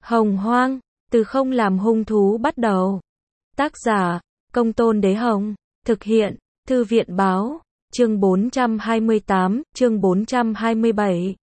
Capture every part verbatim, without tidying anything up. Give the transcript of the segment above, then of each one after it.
Hồng Hoang, từ không làm hung thú bắt đầu. Tác giả, Công Tôn Đế Hồng. Thực hiện, Thư viện Báo. Chương bốn trăm hai mươi tám, chương bốn trăm hai mươi bảy.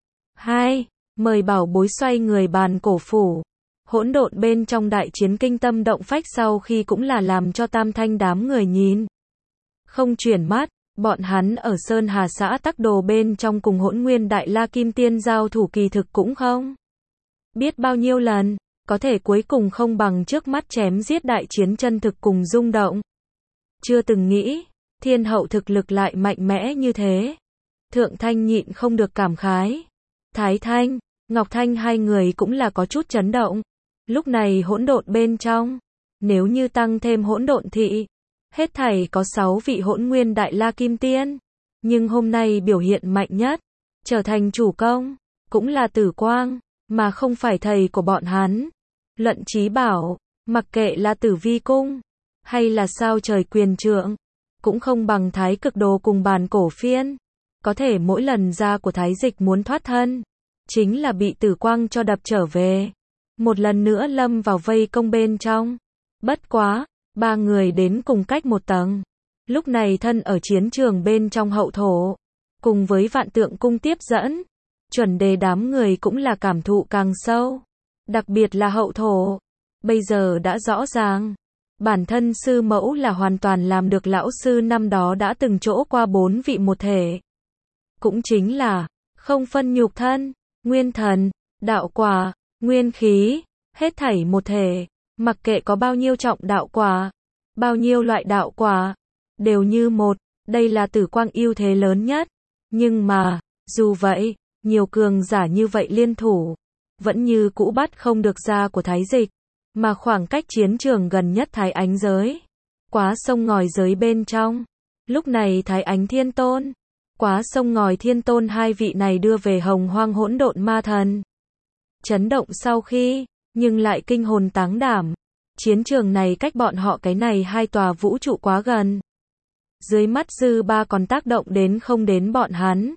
hai. Mời bảo bối xoay người bàn cổ phủ. Hỗn độn bên trong đại chiến kinh tâm động phách sau khi cũng là làm cho tam thanh đám người nhìn không chuyển mắt. Bọn hắn ở Sơn Hà xã Tắc Đồ bên trong cùng Hỗn Nguyên Đại La Kim Tiên giao thủ kỳ thực cũng không biết bao nhiêu lần, có thể cuối cùng không bằng trước mắt chém giết đại chiến chân thực cùng rung động. Chưa từng nghĩ, thiên hậu thực lực lại mạnh mẽ như thế. Thượng Thanh nhịn không được cảm khái. Thái Thanh, Ngọc Thanh hai người cũng là có chút chấn động. Lúc này hỗn độn bên trong, nếu như tăng thêm hỗn độn thị, hết thảy có sáu vị Hỗn Nguyên Đại La Kim Tiên, nhưng hôm nay biểu hiện mạnh nhất, trở thành chủ công, cũng là Tử Quang, mà không phải thầy của bọn hắn. Luận chí bảo, mặc kệ là Tử Vi Cung, hay là sao trời quyền trượng, cũng không bằng Thái Cực Đồ cùng Bàn Cổ Phiên. Có thể mỗi lần da của Thái Dịch muốn thoát thân, chính là bị Tử Quang cho đập trở về. Một lần nữa lâm vào vây công bên trong. Bất quá, ba người đến cùng cách một tầng. Lúc này thân ở chiến trường bên trong hậu thổ, cùng với Vạn Tượng Cung tiếp dẫn, chuẩn đề đám người cũng là cảm thụ càng sâu. Đặc biệt là hậu thổ, bây giờ đã rõ ràng, bản thân sư mẫu là hoàn toàn làm được lão sư năm đó đã từng chỗ qua bốn vị một thể. Cũng chính là, không phân nhục thân, nguyên thần, đạo quả, nguyên khí, hết thảy một thể, mặc kệ có bao nhiêu trọng đạo quả, bao nhiêu loại đạo quả, đều như một, đây là Tử Quang ưu thế lớn nhất. Nhưng mà, dù vậy, nhiều cường giả như vậy liên thủ, vẫn như cũ bắt không được da của Thái Dịch, mà khoảng cách chiến trường gần nhất Thái Ánh giới, quá sông ngòi giới bên trong. Lúc này Thái Ánh Thiên Tôn, quá sông ngòi Thiên Tôn hai vị này đưa về Hồng Hoang hỗn độn ma thần. Chấn động sau khi, nhưng lại kinh hồn táng đảm. Chiến trường này cách bọn họ cái này hai tòa vũ trụ quá gần. Dưới mắt dư ba còn tác động đến không đến bọn hắn.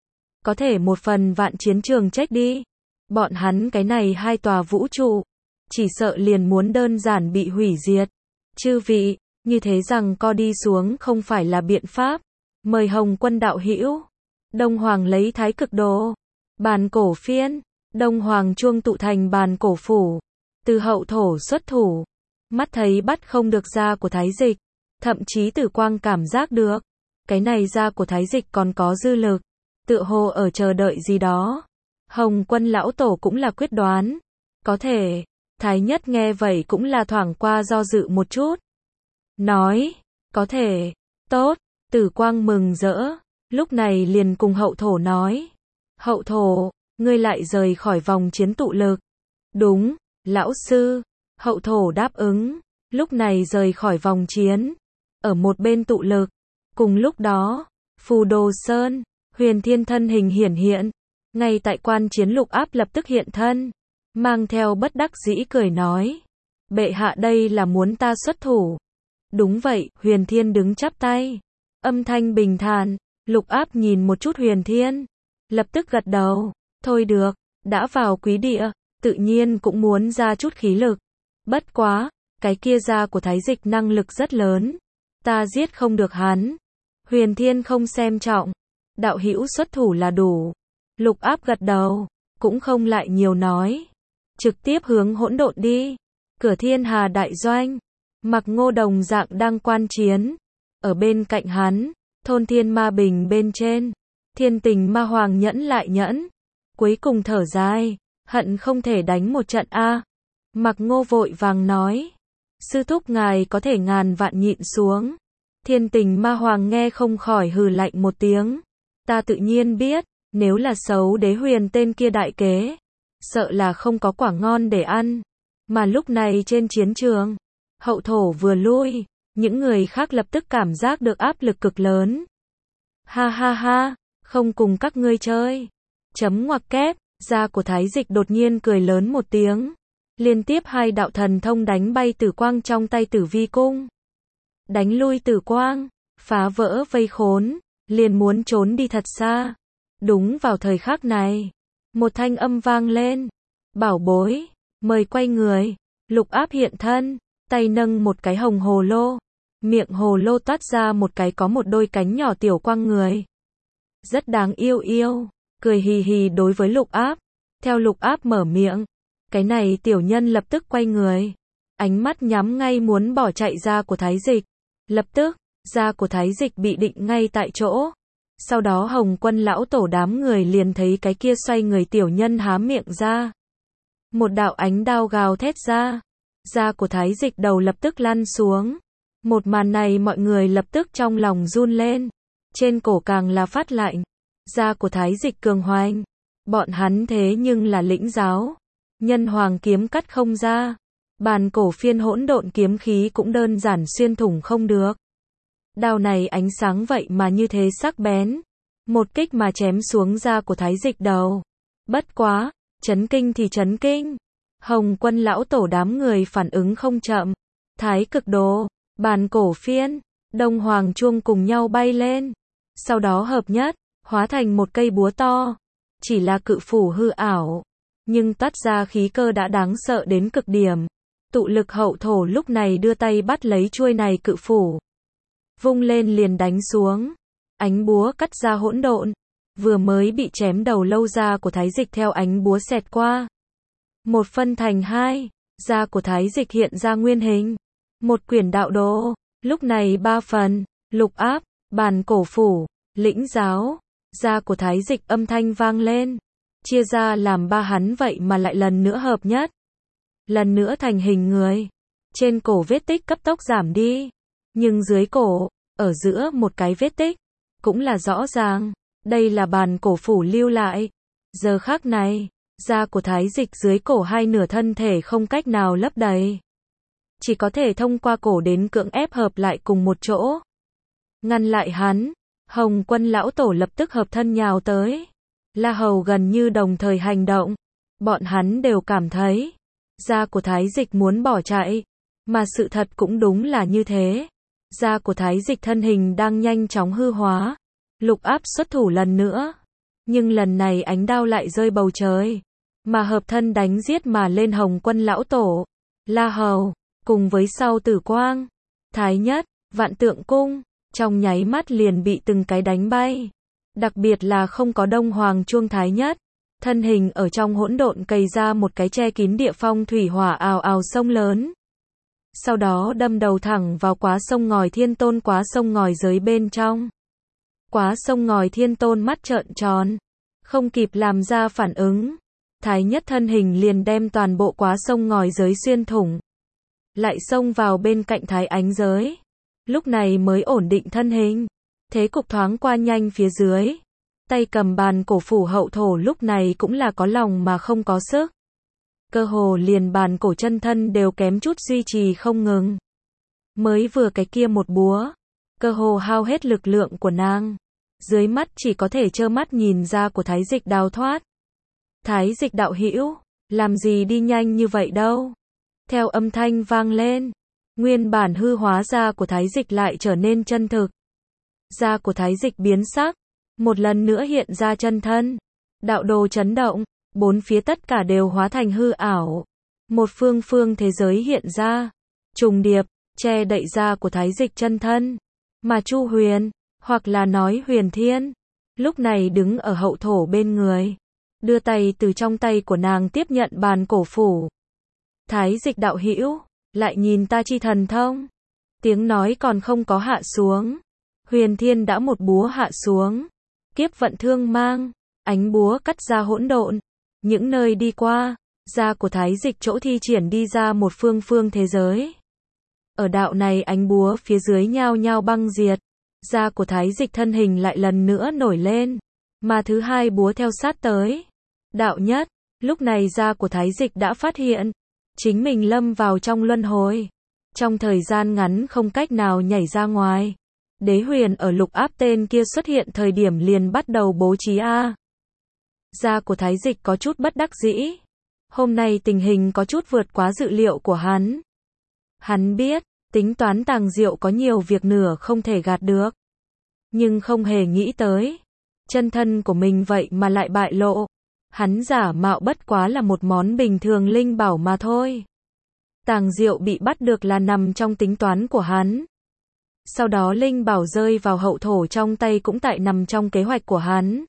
Có thể một phần vạn chiến trường chết đi. Bọn hắn cái này hai tòa vũ trụ, chỉ sợ liền muốn đơn giản bị hủy diệt. Chư vị, như thế rằng co đi xuống không phải là biện pháp. Mời Hồng Quân đạo hữu. Đông Hoàng lấy Thái Cực Đồ, Bàn Cổ Phiên, Đông Hoàng chuông tụ thành Bàn Cổ Phủ. Từ hậu thổ xuất thủ, mắt thấy bắt không được da của Thái Dịch, thậm chí Tử Quang cảm giác được, cái này da của Thái Dịch còn có dư lực, tựa hồ ở chờ đợi gì đó. Hồng Quân lão tổ cũng là quyết đoán, có thể. Thái Nhất nghe vậy cũng là thoảng qua do dự một chút, nói, có thể, tốt. Tử Quang mừng rỡ, lúc này liền cùng hậu thổ nói, hậu thổ, ngươi lại rời khỏi vòng chiến tụ lực. Đúng, lão sư. Hậu thổ đáp ứng, lúc này rời khỏi vòng chiến, ở một bên tụ lực. Cùng lúc đó, Phù Đồ Sơn, Huyền Thiên thân hình hiển hiện, ngay tại quan chiến Lục Áp lập tức hiện thân, mang theo bất đắc dĩ cười nói, bệ hạ đây là muốn ta xuất thủ. Đúng vậy, Huyền Thiên đứng chắp tay, âm thanh bình thản. Lục Áp nhìn một chút Huyền Thiên, lập tức gật đầu, thôi được, đã vào quý địa, tự nhiên cũng muốn ra chút khí lực. Bất quá, cái kia da của Thái Dịch năng lực rất lớn, ta giết không được hắn. Huyền Thiên không xem trọng, đạo hữu xuất thủ là đủ. Lục Áp gật đầu, cũng không lại nhiều nói, trực tiếp hướng hỗn độn đi. Cửa Thiên Hà đại doanh, Mặc Ngô đồng dạng đang quan chiến, ở bên cạnh hắn, thôn Thiên Ma Bình bên trên, Thiên Tình Ma Hoàng nhẫn lại nhẫn, cuối cùng thở dài, hận không thể đánh một trận a. Mặc Ngô vội vàng nói, sư thúc ngài có thể ngàn vạn nhịn xuống. Thiên Tình Ma Hoàng nghe không khỏi hừ lạnh một tiếng, ta tự nhiên biết, nếu là xấu đế huyền tên kia đại kế, sợ là không có quả ngon để ăn. Mà lúc này trên chiến trường, hậu thổ vừa lui, những người khác lập tức cảm giác được áp lực cực lớn. Ha ha ha, không cùng các ngươi chơi. Chấm ngoặc kép, da của Thái Dịch đột nhiên cười lớn một tiếng. Liên tiếp hai đạo thần thông đánh bay Tử Quang trong tay Tử Vi Cung. Đánh lui Tử Quang, phá vỡ vây khốn, liền muốn trốn đi thật xa. Đúng vào thời khắc này, một thanh âm vang lên. Bảo bối, Mời quay người. Lục áp hiện thân, tay nâng một cái hồng hồ lô. Miệng hồ lô toát ra một cái có một đôi cánh nhỏ tiểu quang người. Rất đáng yêu yêu, cười hì hì đối với lục áp. Theo lục áp mở miệng, cái này tiểu nhân lập tức quay người. Ánh mắt nhắm ngay muốn bỏ chạy ra của Thái Dịch. Lập tức, da của Thái Dịch bị định ngay tại chỗ. Sau đó Hồng Quân lão tổ đám người liền thấy cái kia xoay người tiểu nhân há miệng ra. Một đạo ánh đao gào thét ra. Da của Thái Dịch đầu lập tức lăn xuống. Một màn này mọi người lập tức trong lòng run lên. Trên cổ càng là phát lạnh. Da của Thái Dịch cường hoành. Bọn hắn thế nhưng là lĩnh giáo. Nhân hoàng kiếm cắt không ra. Bàn cổ phiên hỗn độn kiếm khí cũng đơn giản xuyên thủng không được. Đao này ánh sáng vậy mà như thế sắc bén. Một kích mà chém xuống da của Thái Dịch đầu. Bất quá, chấn kinh thì chấn kinh. Hồng Quân lão tổ đám người phản ứng không chậm. Thái cực đồ, bàn cổ phiên, đông hoàng chuông cùng nhau bay lên. Sau đó hợp nhất, hóa thành một cây búa to. Chỉ là cự phủ hư ảo. Nhưng toát ra khí cơ đã đáng sợ đến cực điểm. Tụ lực hậu thổ lúc này đưa tay bắt lấy chuôi này cự phủ. Vung lên liền đánh xuống. Ánh búa cắt ra hỗn độn. Vừa mới bị chém đầu lâu da của Thái Dịch theo ánh búa xẹt qua. Một phân thành hai. Da của Thái Dịch hiện ra nguyên hình. Một quyển đạo đồ. Lúc này ba phần. Lục áp, bàn cổ phủ, lĩnh giáo. Da của Thái Dịch âm thanh vang lên. Chia ra làm ba hắn vậy mà lại lần nữa hợp nhất. Lần nữa thành hình người. Trên cổ vết tích cấp tốc giảm đi. Nhưng dưới cổ, ở giữa một cái vết tích, cũng là rõ ràng. Đây là bàn cổ phủ lưu lại. Giờ khắc này, da của Thái Dịch dưới cổ hai nửa thân thể không cách nào lấp đầy. Chỉ có thể thông qua cổ đến cưỡng ép hợp lại cùng một chỗ. Ngăn lại hắn, Hồng Quân lão tổ lập tức hợp thân nhào tới. La Hầu gần như đồng thời hành động. Bọn hắn đều cảm thấy da của Thái Dịch muốn bỏ chạy. Mà sự thật cũng đúng là như thế. Da của Thái Dịch thân hình đang nhanh chóng hư hóa. Lục áp xuất thủ lần nữa. Nhưng lần này ánh đao lại rơi bầu trời. Mà hợp thân đánh giết mà lên Hồng Quân lão tổ. La Hầu, cùng với sau Tử Quang, Thái Nhất, Vạn Tượng Cung, trong nháy mắt liền bị từng cái đánh bay. Đặc biệt là không có Đông Hoàng chuông Thái Nhất. Thân hình ở trong hỗn độn cày ra một cái che kín địa phong thủy hỏa ào ào sông lớn. Sau đó đâm đầu thẳng vào quá sông ngòi thiên tôn quá sông ngòi giới bên trong. Quá sông ngòi thiên tôn mắt trợn tròn. Không kịp làm ra phản ứng. Thái Nhất thân hình liền đem toàn bộ quá sông ngòi giới xuyên thủng. Lại xông vào bên cạnh Thái Ánh giới. Lúc này mới ổn định thân hình. Thế cục thoáng qua nhanh phía dưới. Tay cầm bàn cổ phủ hậu thổ lúc này cũng là có lòng mà không có sức. Cơ hồ liền bàn cổ chân thân đều kém chút duy trì không ngừng. Mới vừa cái kia một búa. Cơ hồ hao hết lực lượng của nàng. Dưới mắt chỉ có thể trơ mắt nhìn ra của Thái Dịch đào thoát. Thái Dịch đạo hữu, làm gì đi nhanh như vậy đâu. Theo âm thanh vang lên. Nguyên bản hư hóa da của Thái Dịch lại trở nên chân thực. Da của Thái Dịch biến sắc. Một lần nữa hiện ra chân thân. Đạo đồ chấn động. Bốn phía tất cả đều hóa thành hư ảo. Một phương phương thế giới hiện ra. Trùng điệp, che đậy da của Thái Dịch chân thân. Mà Chu Huyền, hoặc là nói Huyền Thiên, lúc này đứng ở hậu thổ bên người. Đưa tay từ trong tay của nàng tiếp nhận bàn cổ phủ. Thái Dịch đạo hữu, lại nhìn ta chi thần thông. Tiếng nói còn không có hạ xuống. Huyền Thiên đã một búa hạ xuống. Kiếp vận thương mang. Ánh búa cắt ra hỗn độn. Những nơi đi qua, da của Thái Dịch chỗ thi triển đi ra một phương phương thế giới. Ở đạo này ánh búa phía dưới nhao nhao băng diệt. Da của Thái Dịch thân hình lại lần nữa nổi lên. Mà thứ hai búa theo sát tới. Đạo nhất, lúc này da của Thái Dịch đã phát hiện. Chính mình lâm vào trong luân hồi. Trong thời gian ngắn không cách nào nhảy ra ngoài. Đế huyền ở lục áp tên kia xuất hiện thời điểm liền bắt đầu bố trí A. Da của Thái Dịch có chút bất đắc dĩ. Hôm nay tình hình có chút vượt quá dự liệu của hắn. Hắn biết, tính toán tàng diệu có nhiều việc nửa không thể gạt được. Nhưng không hề nghĩ tới. Chân thân của mình vậy mà lại bại lộ. hắn giả mạo bất quá là một món bình thường linh bảo mà thôi. Tàng Diệu bị bắt được là nằm trong tính toán của hắn. Sau đó linh bảo rơi vào hậu thổ trong tay cũng tại nằm trong kế hoạch của hắn.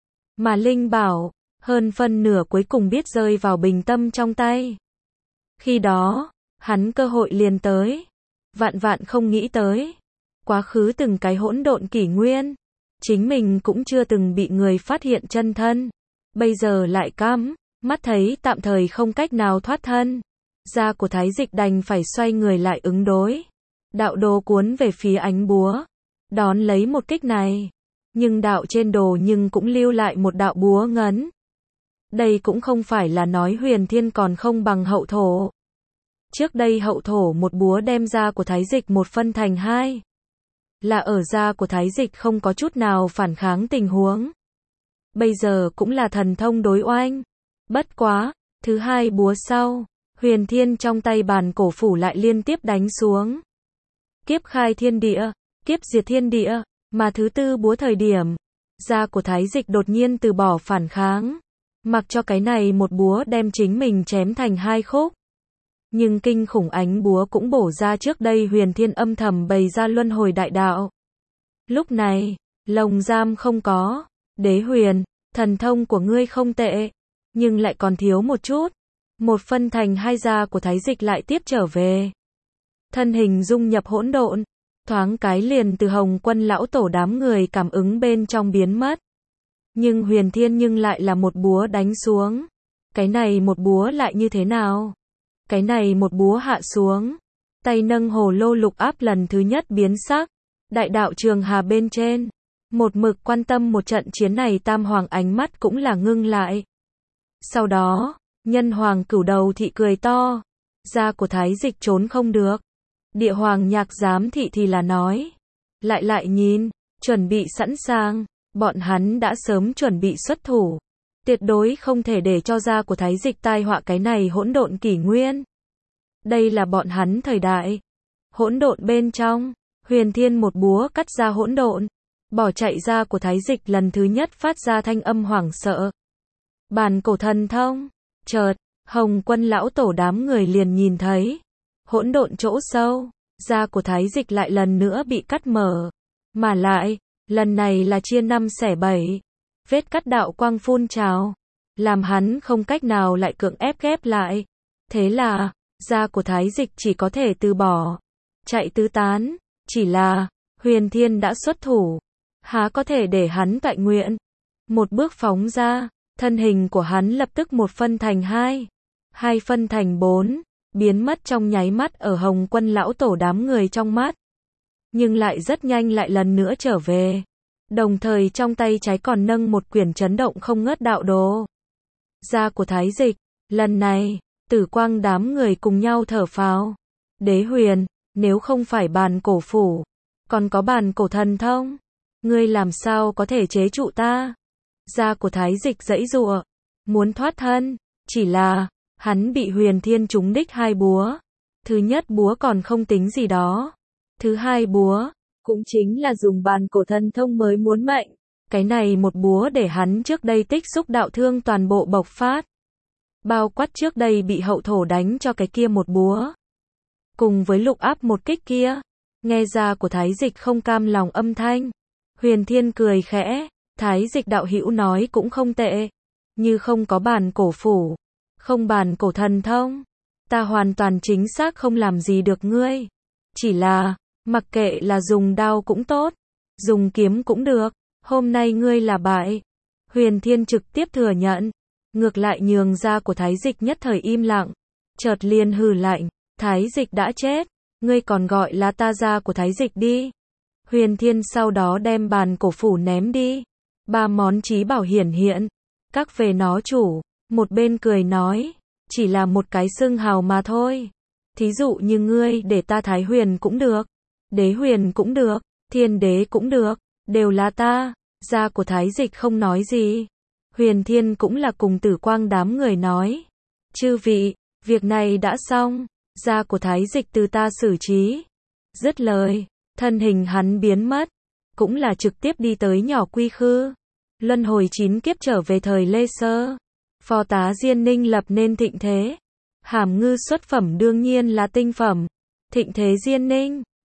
Mà linh bảo, hơn phân nửa cuối cùng biết rơi vào Bình Tâm trong tay. Khi đó, hắn cơ hội liền tới. Vạn vạn không nghĩ tới. Quá khứ từng cái hỗn độn kỷ nguyên. Chính mình cũng chưa từng bị người phát hiện chân thân. Bây giờ lại cắm, mắt thấy tạm thời không cách nào thoát thân. Da của Thái Dịch đành phải xoay người lại ứng đối. Đạo đồ cuốn về phía ánh búa. Đón lấy một kích này. Nhưng đạo trên đồ nhưng cũng lưu lại một đạo búa ngấn. Đây cũng không phải là nói Huyền Thiên còn không bằng hậu thổ. Trước đây hậu thổ một búa đem da của Thái Dịch một phân thành hai. Là ở da của Thái Dịch không có chút nào phản kháng tình huống. Bây giờ cũng là thần thông đối oanh. Bất quá, thứ hai búa sau, Huyền Thiên trong tay bàn cổ phủ lại liên tiếp đánh xuống. Kiếp khai thiên địa, kiếp diệt thiên địa, mà thứ tư búa thời điểm, da của Thái Dịch đột nhiên từ bỏ phản kháng. Mặc cho cái này một búa đem chính mình chém thành hai khúc. Nhưng kinh khủng ánh búa cũng bổ ra trước đây Huyền Thiên âm thầm bày ra luân hồi đại đạo. Lúc này, lồng giam không có. Đế Huyền, thần thông của ngươi không tệ, nhưng lại còn thiếu một chút. Một phân thành hai da của Thái Dịch lại tiếp trở về. Thân hình dung nhập hỗn độn, thoáng cái liền từ Hồng Quân lão tổ đám người cảm ứng bên trong biến mất. Nhưng Huyền Thiên nhưng lại là một búa đánh xuống. Cái này một búa lại như thế nào? Cái này một búa hạ xuống. Tay nâng hồ lô lục áp lần thứ nhất biến sắc. Đại đạo Trường Hà bên trên. Một mực quan tâm một trận chiến này Tam Hoàng ánh mắt cũng là ngưng lại. Sau đó, Nhân Hoàng Cửu Đầu Thị cười to. Da của Thái Dịch trốn không được. Địa Hoàng Nhạc Giám Thị thì là nói. Lại lại nhìn, chuẩn bị sẵn sàng. Bọn hắn đã sớm chuẩn bị xuất thủ. Tuyệt đối không thể để cho da của Thái Dịch tai họa cái này hỗn độn kỷ nguyên. Đây là bọn hắn thời đại. Hỗn độn bên trong, Huyền Thiên một búa cắt ra hỗn độn. Bỏ chạy ra của Thái Dịch lần thứ nhất phát ra thanh âm hoảng sợ. Bàn cổ thần thông. Chợt, Hồng Quân lão tổ đám người liền nhìn thấy. Hỗn độn chỗ sâu, da của Thái Dịch lại lần nữa bị cắt mở. Mà lại, lần này là chia năm xẻ bảy. Vết cắt đạo quang phun trào. Làm hắn không cách nào lại cưỡng ép ghép lại. Thế là, da của Thái Dịch chỉ có thể từ bỏ. Chạy tứ tán. Chỉ là, Huyền Thiên đã xuất thủ. Há có thể để hắn toại nguyện. Một bước phóng ra, thân hình của hắn lập tức một phân thành hai. Hai phân thành bốn. Biến mất trong nháy mắt ở Hồng Quân lão tổ đám người trong mắt. Nhưng lại rất nhanh lại lần nữa trở về. Đồng thời trong tay trái còn nâng một quyển chấn động không ngớt đạo đồ. Da của Thái Dịch, lần này, Tử Quang đám người cùng nhau thở phào. Đế Huyền, nếu không phải bàn cổ phủ, còn có bàn cổ thần thông, ngươi làm sao có thể chế trụ ta? Da của Thái Dịch giãy giụa, muốn thoát thân, chỉ là, hắn bị Huyền Thiên trúng đích hai búa. Thứ nhất búa còn không tính gì đó. Thứ hai búa, cũng chính là dùng bàn cổ thần thông mới muốn mệnh. Cái này một búa để hắn trước đây tích xúc đạo thương toàn bộ bộc phát. Bao quát trước đây bị hậu thổ đánh cho cái kia một búa. Cùng với lục áp một kích kia. Nghe ra của Thái Dịch không cam lòng âm thanh. Huyền Thiên cười khẽ. Thái Dịch đạo hữu nói cũng không tệ. Như không có bàn cổ phủ. Không bàn cổ thần thông. Ta hoàn toàn chính xác không làm gì được ngươi. Chỉ là, mặc kệ là dùng đao cũng tốt. Dùng kiếm cũng được. Hôm nay ngươi là bại. Huyền Thiên trực tiếp thừa nhận. Ngược lại nhường ra của Thái Dịch nhất thời im lặng. Chợt liền hừ lạnh. Thái Dịch đã chết. Ngươi còn gọi là ta ra của Thái Dịch đi. Huyền Thiên sau đó đem bàn cổ phủ ném đi. Ba món trí bảo hiển hiện. Các về nó chủ. Một bên cười nói. Chỉ là một cái xưng hào mà thôi. Thí dụ như ngươi để ta Thái Huyền cũng được. Đế Huyền cũng được. Thiên Đế cũng được. Đều là ta. Da của Thái Dịch không nói gì. Huyền Thiên cũng là cùng Tử Quang đám người nói. Chư vị, việc này đã xong. Da của Thái Dịch từ ta xử trí. Dứt lời, thân hình hắn biến mất. Cũng là trực tiếp đi tới nhỏ quy khư. Luân hồi chín kiếp trở về thời Lê Sơ. Phó tá Diên Ninh lập nên thịnh thế. Hàm ngư xuất phẩm đương nhiên là tinh phẩm. Thịnh thế Diên Ninh.